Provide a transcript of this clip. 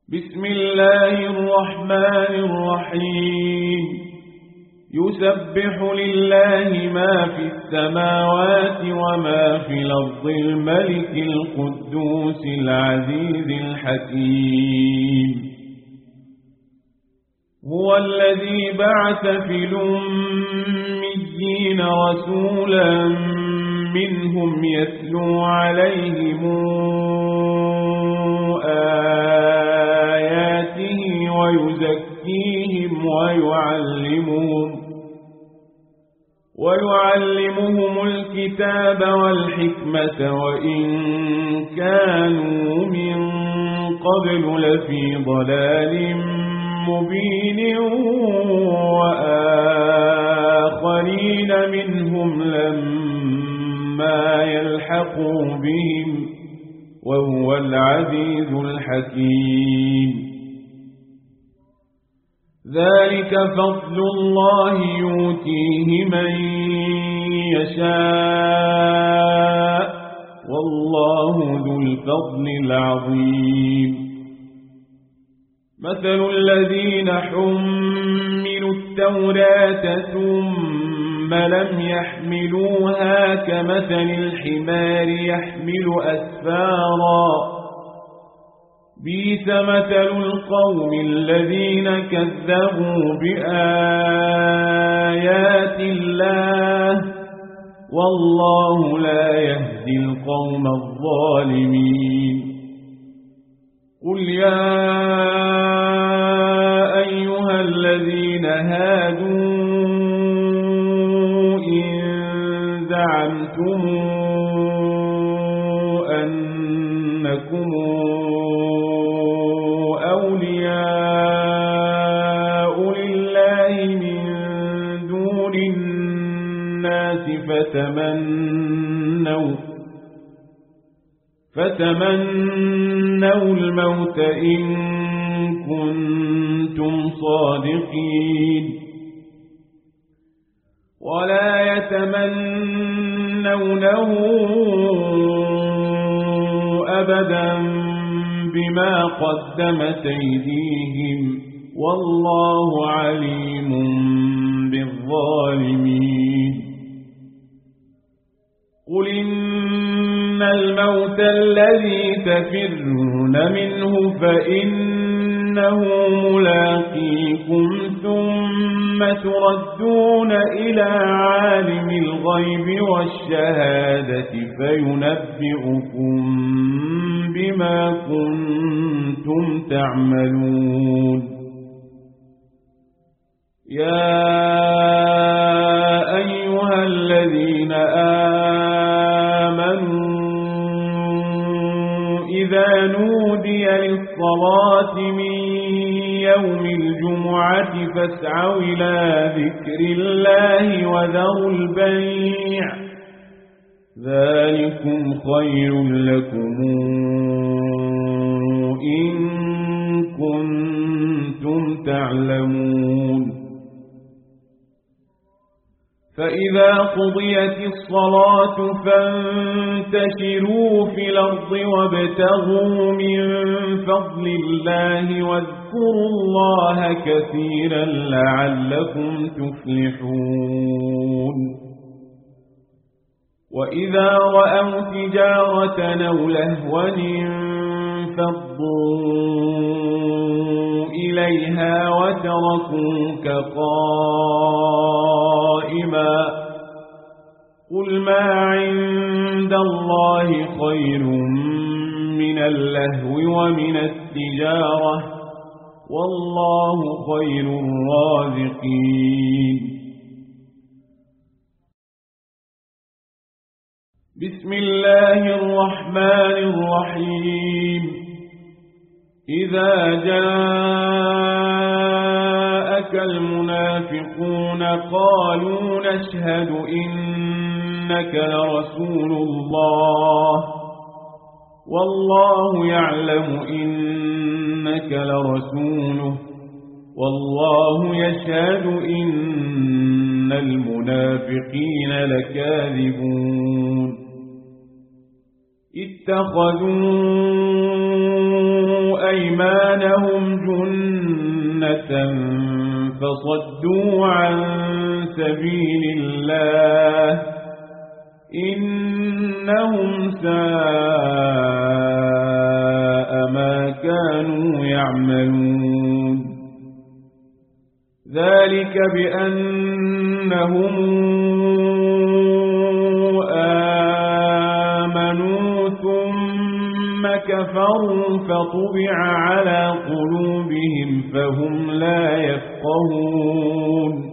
بسم الله الرحمن الرحيم يسبح لله ما في السماوات وما في الأرض الملك القدوس العزيز الحكيم هو الذي بعث في الأميين رسولا منهم يتلو عليهم آياته ويزكيهم ويعلمهم الكتاب والحكمة وإن كانوا من قبل لفي ضلال مبين وآخرين منهم لما يلحقوا بهم وهو العزيز الحكيم ذلك فضل الله يؤتيه من يشاء والله ذو الفضل العظيم مثل الذين حملوا التوراة ثم لم يحملوها كمثل الحمار يحمل أسفارا بئس مثل القوم الذين كذبوا بآيات الله والله لا يهدي القوم الظالمين قل يا أيها الذين هادوا إن زعمتم أنكم أولياء لله من دون الناس فتمنوا الموت إن كنتم صادقين ولا يتمنونه أبدا بما قدمت أيديهم والله عليم بالظالمين قل إن الموت الذي تفرون منه فإنه ملاقيكم ثم تردون إلى عالم الغيب والشهادة فينبئكم بما كنتم تعملون يا أيها الذين إذا نودي للصلاة من يوم الجمعة فاسعوا إلى ذكر الله وذروا البيع ذلكم خير لكم إن كنتم تعلمون فإذا قضيت الصلاة فانتشروا في الأرض وابتغوا من فضل الله واذكروا الله كثيرا لعلكم تفلحون وإذا رأوا تجارة أو لهوا انفضوا إليها وتركوك قائما قل ما عند الله خير من اللهو ومن التجارة والله خير الرازقين بسم الله الرحمن الرحيم إذا جاءك المنافقون قالوا نشهد إنك لرسول الله والله يعلم إنك لرسوله والله يشهد إن المنافقين لكاذبون اتخذوا أيمانهم جنة فصدوا عن سبيل الله إنهم ساء ما كانوا يعملون ذلك بأنهم آمنوا ثم كفروا فطبع على قلوبهم فهم لا يفقهون